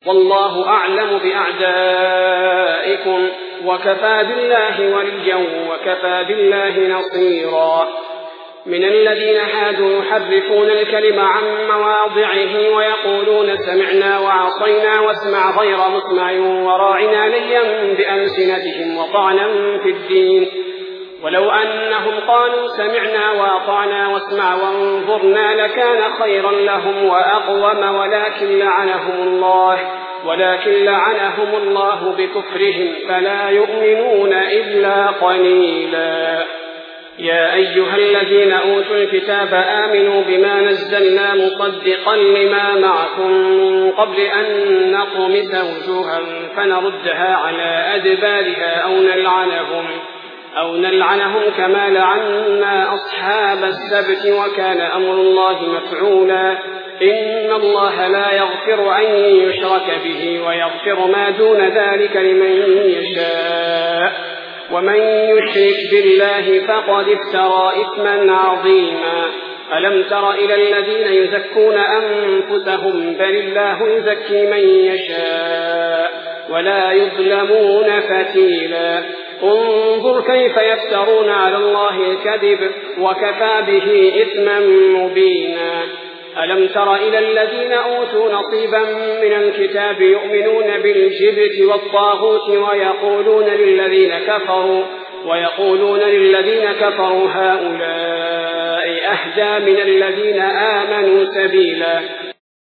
والله أعلم بأعدائكم وكفى بالله وليا وكفى بالله نصيرا. من الذين حادوا يحرفون الكلم عن مواضعه ويقولون سمعنا وعصينا واسمع غير مسمع وراعنا ليا بألسنتهم وطعنا في الدين. ولو أنهم قالوا سمعنا وأطعنا واسمع وانظرنا لكان خيرا لهم وأقوم ولكن لعنهم الله بكفرهم فلا يؤمنون إلا قليلا. يا أيها الذين أوتوا الكتاب آمنوا بما نزلنا مصدقا لما معكم من قبل أن نطمس وجوها فنردها على أدبارها أو نلعنهم كما لعنا أصحاب السبت وكان أمر الله مفعولا. إن الله لا يغفر أن يشرك به ويغفر ما دون ذلك لمن يشاء ومن يشرك بالله فقد افترى إثما عظيما. ألم تر إلى الذين يزكون أنفسهم بل الله يزكي من يشاء ولا يظلمون فتيلا. انظر كيف يفترون على الله الكذب وكفى به إثما مبينا. ألم تر إلى الذين أوتوا نصيبا من الكتاب يؤمنون بالجبت والطاغوت ويقولون للذين كفروا هؤلاء أهدى من الذين آمنوا سبيلا.